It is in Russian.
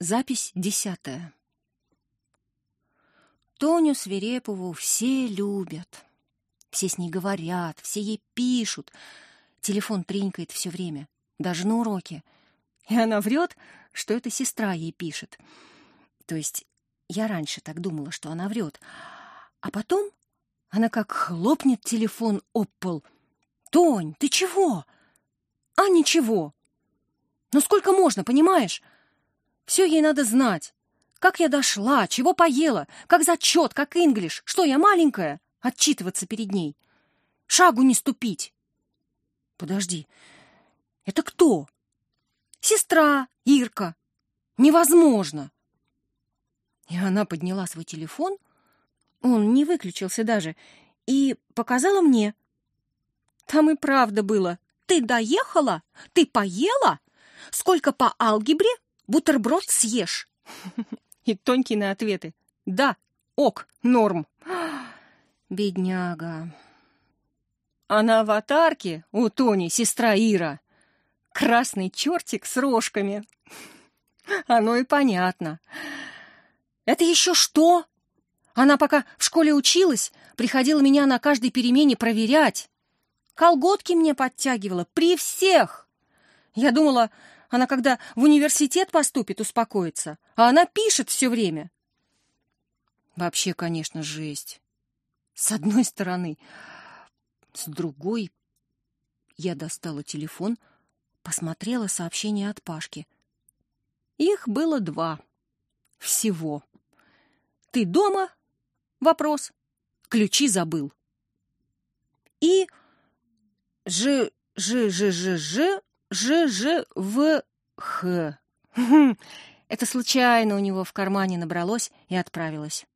Запись 10. Тоню Свирепову все любят. Все с ней говорят, все ей пишут. Телефон тренькает все время, даже на уроке. И она врет, что это сестра ей пишет. То есть я раньше так думала, что она врет. А потом она как хлопнет телефон об пол. «Тонь, ты чего?» «А ничего». «Ну сколько можно, понимаешь? Все ей надо знать. Как я дошла, чего поела, как зачет, как инглиш. Что, я маленькая? Отчитываться перед ней. Шагу не ступить». «Подожди, это кто?» «Сестра, Ирка. Невозможно». И она подняла свой телефон, он не выключился даже, и показала мне. Там и правда было. «Ты доехала? Ты поела? Сколько по алгебре? Бутерброд съешь?» И Тонькины ответы. «Да, ок, норм». Бедняга. А на аватарке у Тони сестра Ира красный чертик с рожками. Оно и понятно. Это еще что? Она пока в школе училась, приходила меня на каждой перемене проверять. Колготки мне подтягивала при всех. Я думала, она когда в университет поступит, успокоится, а она пишет все время. Вообще, конечно, жесть. С одной стороны. С другой, я достала телефон, посмотрела сообщения от Пашки. Их было 2. Всего. «Ты дома?» Вопрос. «Ключи забыл». И ЖВХ. Это случайно у него в кармане набралось и отправилось.